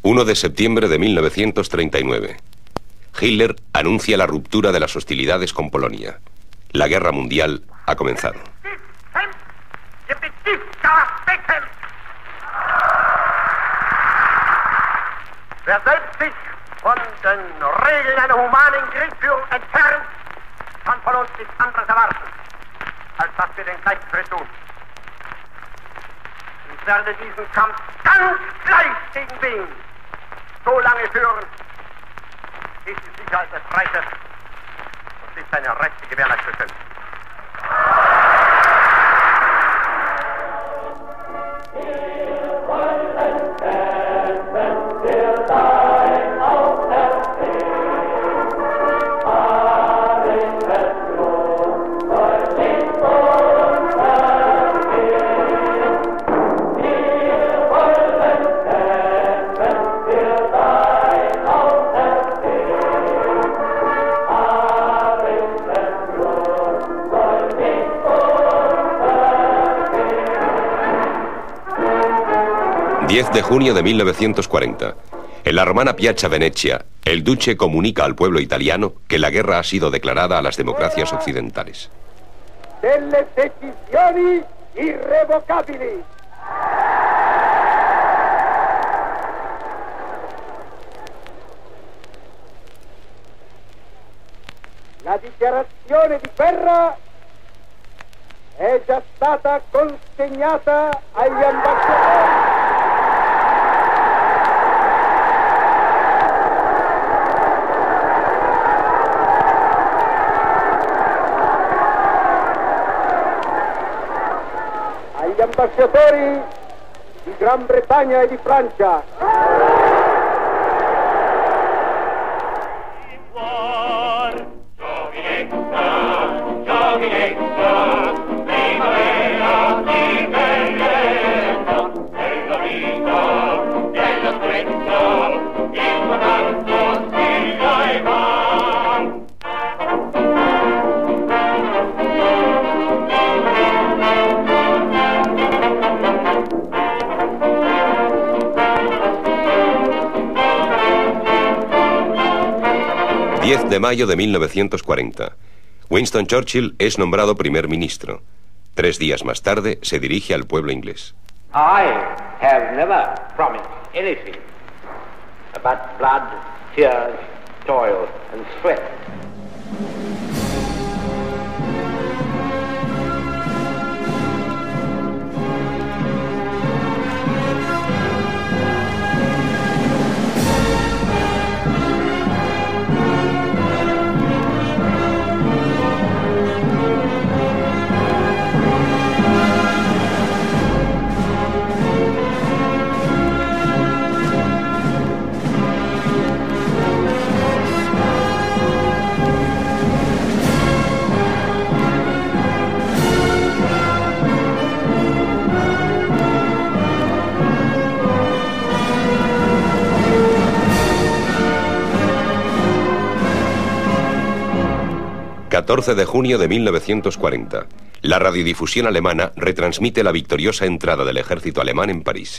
1 de septiembre de 1939. Hitler anuncia la ruptura de las hostilidades con Polonia. La guerra mundial ha comenzado. Wer selbst sich von den Regeln einer humanen Kriegsführung entfernt, kann von uns nichts anderes erwarten, als dass wir den gleichen Schritt tun. Ich werde diesen Kampf ganz gleich gegen wen so lange führen, bis die Sicherheit des Reiches und bis seine Rechte gewährleistet sind. De junio de 1940. En la romana Piazza Venezia, el duce comunica al pueblo italiano que la guerra ha sido declarada a las democracias occidentales. Delle decisioni irrevocabili. La dichiarazione di guerra è già stata consegnata agli ambasciatori. Agli ambasciatori di Gran Bretagna e di Francia. De mayo de 1940. Winston Churchill es nombrado primer ministro. 3 días más tarde se dirige al pueblo inglés. I have never promised anything but blood, tears, toil and sweat. ...14 de junio de 1940... la radiodifusión alemana retransmite la victoriosa entrada del ejército alemán en París.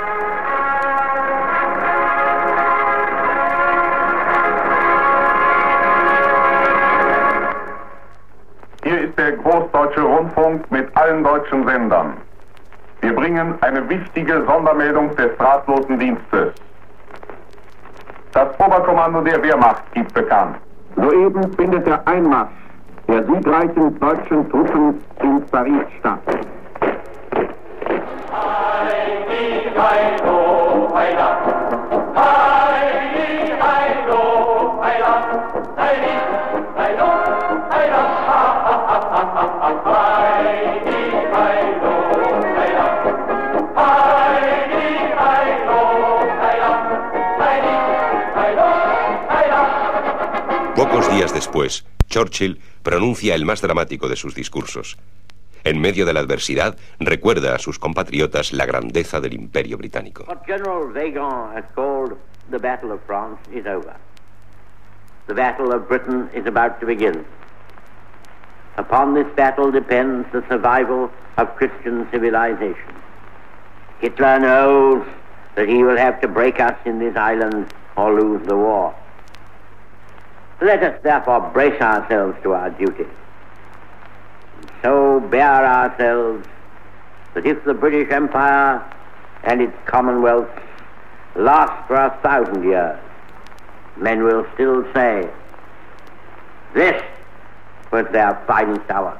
Hier ist der Großdeutsche Rundfunk mit allen deutschen Sendern. Wir bringen eine wichtige Sondermeldung des drahtlosen Dienstes. Das Oberkommando der Wehrmacht gibt bekannt. Soeben findet der Einmarsch der siegreichen deutschen Truppen in Paris statt. Pocos días después, Churchill pronuncia el más dramático de sus discursos. En medio de la adversidad, recuerda a sus compatriotas la grandeza del Imperio Británico. What General Weygand has called the Battle of France is over. The Battle of Britain is about to begin. Upon this battle depends the survival of Christian civilization. Hitler knows that he will have to break us in this island or lose the war. Let us therefore brace ourselves to our duty, and so bear ourselves that if the British Empire and its commonwealths last for 1,000 years, men will still say, this was their finest hour.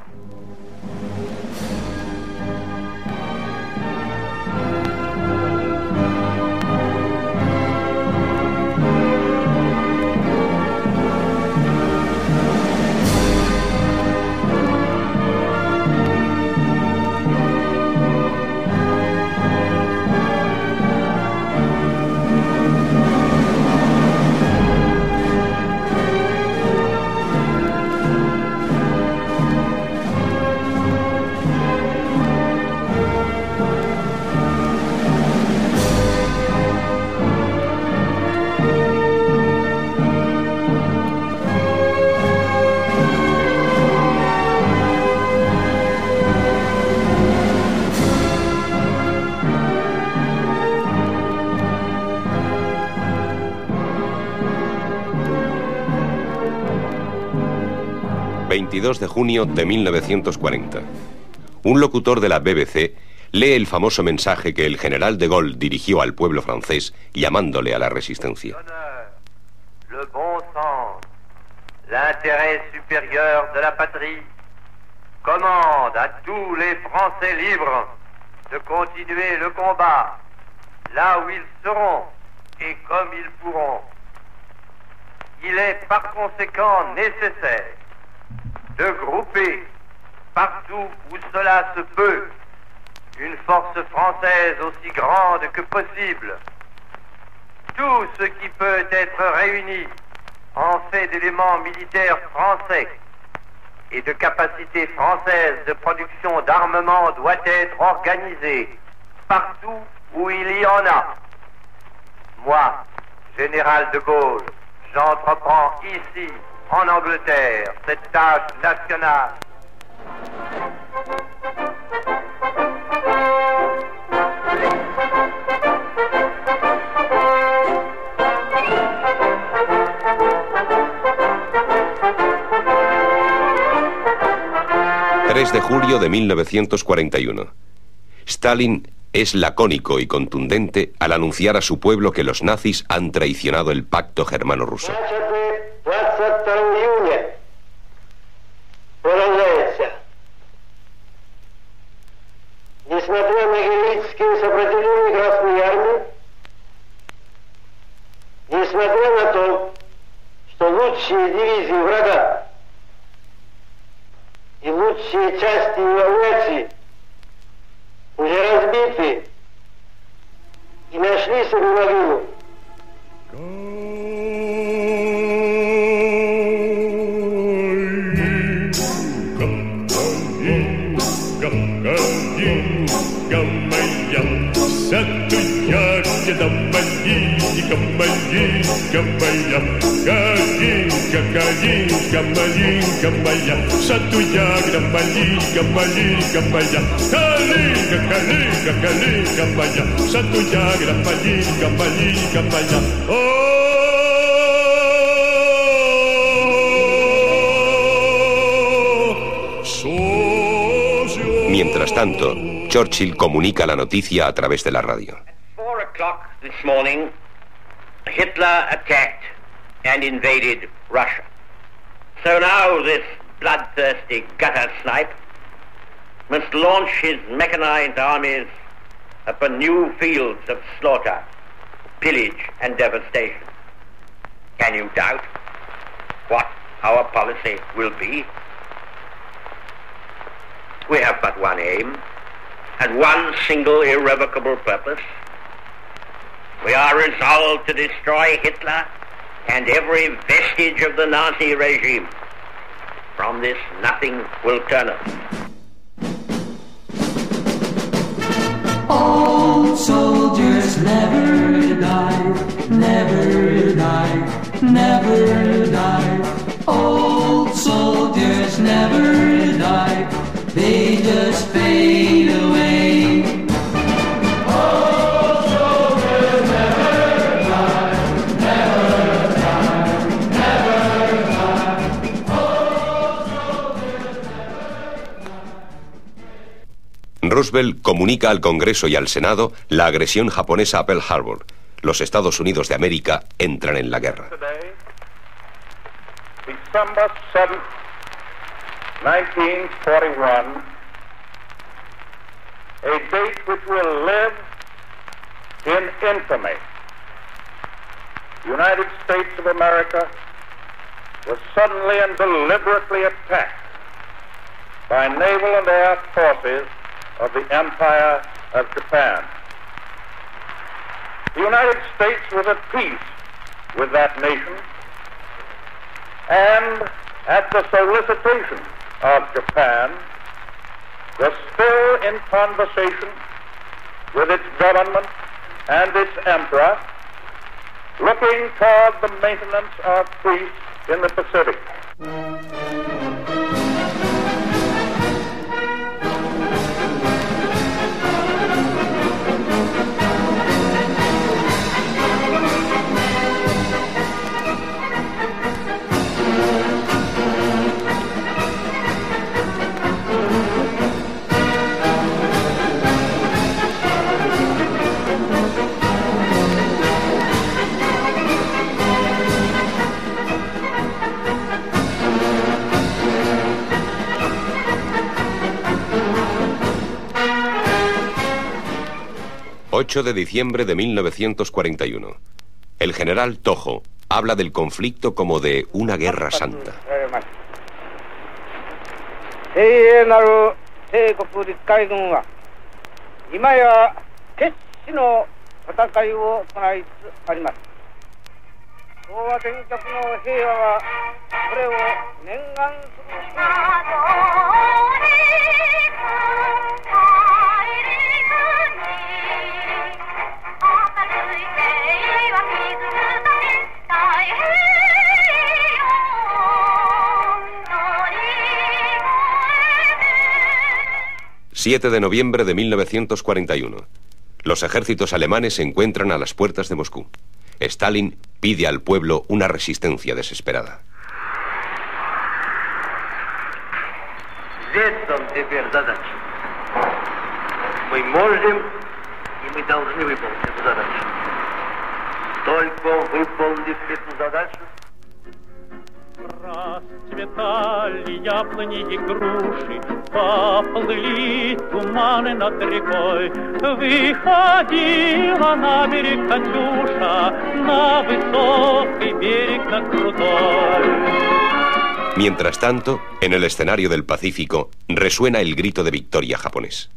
De junio de 1940. Un locutor de la BBC lee el famoso mensaje que el general de Gaulle dirigió al pueblo francés llamándole a la resistencia. Le bon sens, l'intérêt supérieur de la patrie commande à tous les Français libres de continuer le combat là où ils seront et comme ils pourront. Il est par conséquent nécessaire de grouper partout où cela se peut une force française aussi grande que possible. Tout ce qui peut être réuni en fait d'éléments militaires français et de capacités françaises de production d'armement doit être organisé partout où il y en a. Moi, général de Gaulle, j'entreprends ici en Angleterre, cette tâche nationale. ...3 de julio de 1941. Stalin es lacónico y contundente al anunciar a su pueblo que los nazis han traicionado el pacto germano-ruso. 22 июня поражается. Несмотря на героическое сопротивление Красной Армии, несмотря на то, что лучшие дивизии врага и лучшие части его авиации уже разбиты и нашли себе могилу. Калинка моя, Калинка, малинка моя, Шатуягра, малинка, малинка моя, Калинка, Калинка моя, Шатуягра, малинка, малинка моя. Mientras tanto, Churchill comunica la noticia a través de la radio. At 4 o'clock this morning, Hitler attacked and invaded Russia. So now this bloodthirsty gutter snipe must launch his mechanized armies upon new fields of slaughter, pillage and devastation. Can you doubt what our policy will be? We have but one aim and one single irrevocable purpose. We are resolved to destroy Hitler and every vestige of the Nazi regime. From this, nothing will turn us. Old soldiers never die, never die, never die. Old soldiers never die, they just fade away. Old soldiers Roosevelt comunica al Congreso y al Senado la agresión japonesa a Pearl Harbor. Los Estados Unidos de América entran en la guerra. December 7, 1941, a date which will live in infamy. The United States of America was suddenly and deliberately attacked by naval and air forces of the Empire of Japan. The United States was at peace with that nation, and at the solicitation of Japan, was still in conversation with its government and its emperor, looking toward the maintenance of peace in the Pacific. 8 de diciembre de 1941. El general Toho habla del conflicto como de una guerra santa. ...7 de noviembre de 1941. Los ejércitos alemanes se encuentran a las puertas de Moscú. Stalin pide al pueblo una resistencia desesperada. Расцветали яблони и груши, поплыли туманы над рекой. Выходила на берег Катюша, на высокий берег, на крутой. Mientras tanto, en el escenario del Pacífico, resuena el grito de victoria japonés.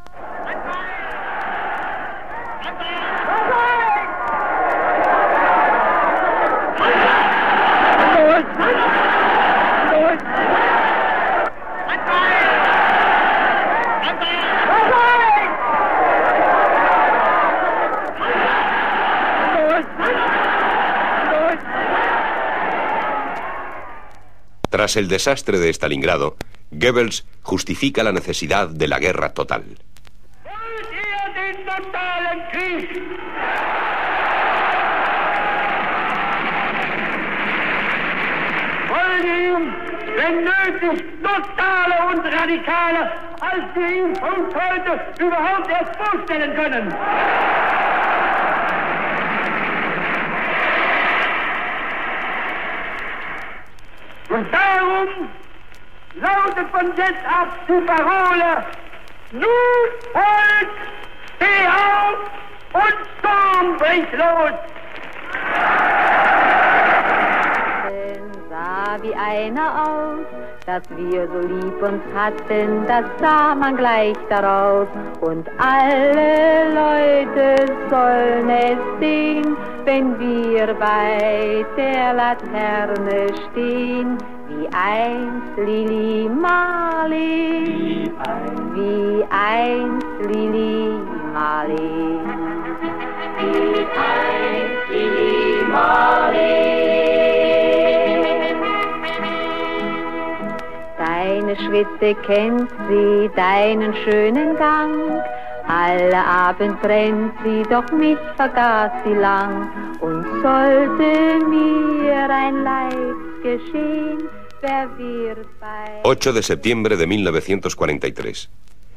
Tras el desastre de Stalingrado, Goebbels justifica la necesidad de la guerra total. Wenn nötig, totaler und radikaler, als wir ihn uns heute überhaupt erst vorstellen können. Und darum lautet von jetzt ab die Parole: Nun, Volk, steh auf und Sturm bricht los! Sah wie einer aus, dass wir so lieb uns hatten, das sah man gleich daraus. Und alle Leute sollen es sehen, wenn wir bei der Laterne stehen, wie einst Lili Marley, wie einst Lili Marley, wie einst Lili Marley. Deine Schritte kennt sie, deinen schönen Gang. Alle Abend brennt sie, doch mich vergaß sie lang. Und sollte mir ein Leid geschehen, wer wird bei... 8 de septiembre de 1943.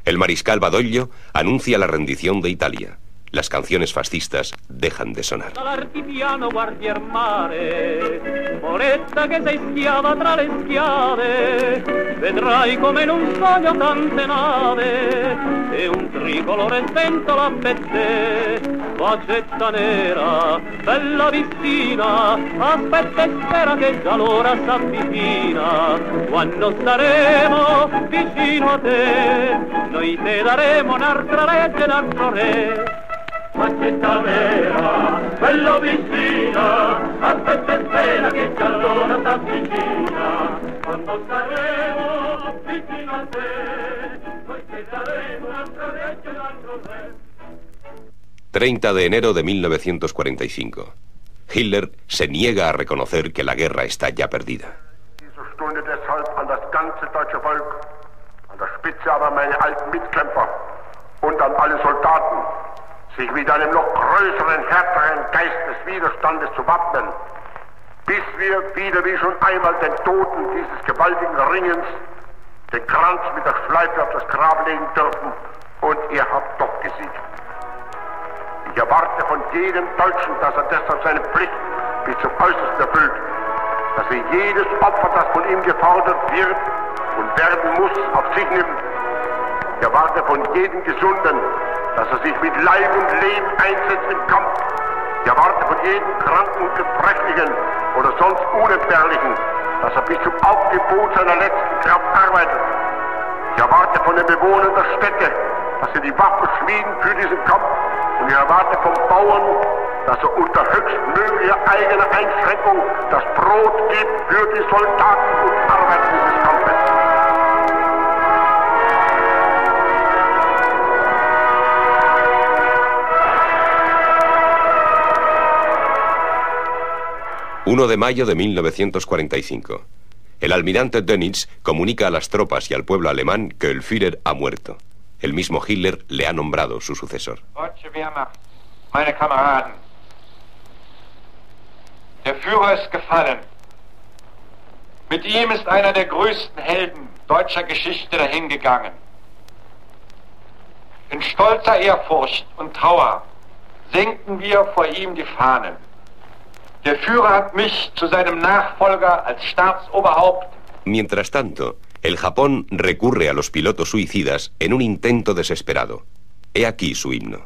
El mariscal Badoglio anuncia la rendición de Italia. Las canciones fascistas dejan de sonar. Dall'artigiano guardi il mare, moretta che sei schiava tra le schiave, vedrai come in un sogno tante nave, e un tricolore sventola per te, vaggetta nera, bella vistina, aspetta e spera che già l'ora s'avvicina, quando staremo vicino a te, noi te daremo un'altra legge, un altro re. Vaggetta vera, bello vicina, aspetta e spera che già l'ora s'avvicina, quando saremo vicino a te, noi te daremo un'altra legge, un altro re. 30 de enero de 1945. Hitler se niega a reconocer que la guerra está ya perdida. Diese Stunde deshalb an das ganze deutsche Volk, an der Spitze aber meine alten Mitkämpfer und an alle Soldaten, sich mit einem noch größeren, härteren Geist des Widerstandes zu wappnen, bis wir wieder wie schon einmal den Toten dieses gewaltigen Ringens den Kranz mit der Schleife auf das Grab legen dürfen, und ihr habt doch gesiegt. Ich erwarte von jedem Deutschen, dass er deshalb seine Pflicht bis zum Äußersten erfüllt, dass er jedes Opfer, das von ihm gefordert wird und werden muss, auf sich nimmt. Ich erwarte von jedem Gesunden, dass er sich mit Leib und Leben einsetzt im Kampf. Ich erwarte von jedem Kranken und Gebrechlichen oder sonst Unentbehrlichen, dass er bis zum Aufgebot seiner letzten Kraft arbeitet. Ich erwarte von den Bewohnern der Städte, dass sie die Waffen schmieden für diesen Kampf. Und ich erwarte vom Bauern, dass er unter höchstmöglicher eigener Einschränkung das Brot gibt für die Soldaten und Arbeiter dieses Kampfes. ...1 de mayo de 1945. El almirante Dönitz comunica a las tropas y al pueblo alemán que el Führer ha muerto. El mismo Hitler le ha nombrado su sucesor. Deutsche Wehrmacht, meine Kameraden. Der Führer ist gefallen. Mit ihm ist einer der größten Helden deutscher Geschichte dahingegangen. In stolzer Ehrfurcht und Trauer senken wir vor ihm die Fahnen. Der Führer hat mich zu seinem Nachfolger als Staatsoberhaupt. Mientras tanto, el Japón recurre a los pilotos suicidas en un intento desesperado. He aquí su himno.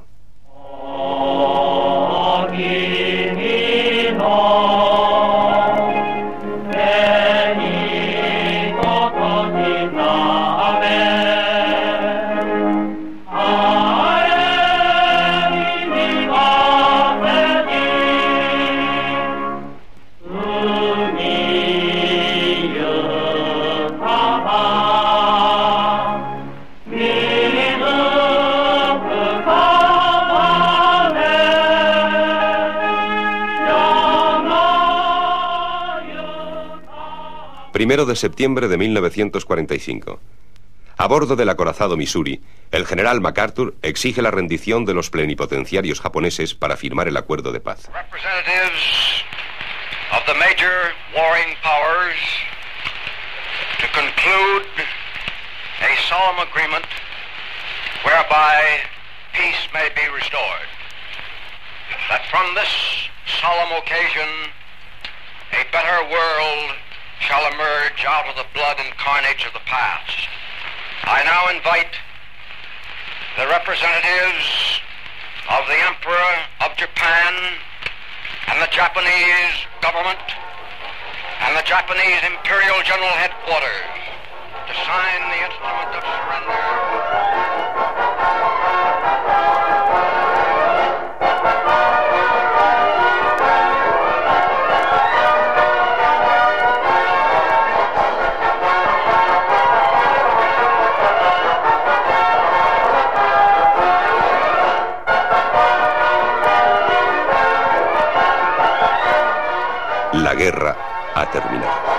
Primero de septiembre de 1945. A bordo del acorazado Missouri, el general MacArthur exige la rendición de los plenipotenciarios japoneses para firmar el acuerdo de paz. Representatives of the major warring powers to conclude a solemn agreement whereby peace may be restored. That from this solemn occasion a better world shall emerge out of the blood and carnage of the past. I now invite the representatives of the Emperor of Japan and the Japanese government and the Japanese Imperial General Headquarters to sign the instrument of surrender. La guerra ha terminado.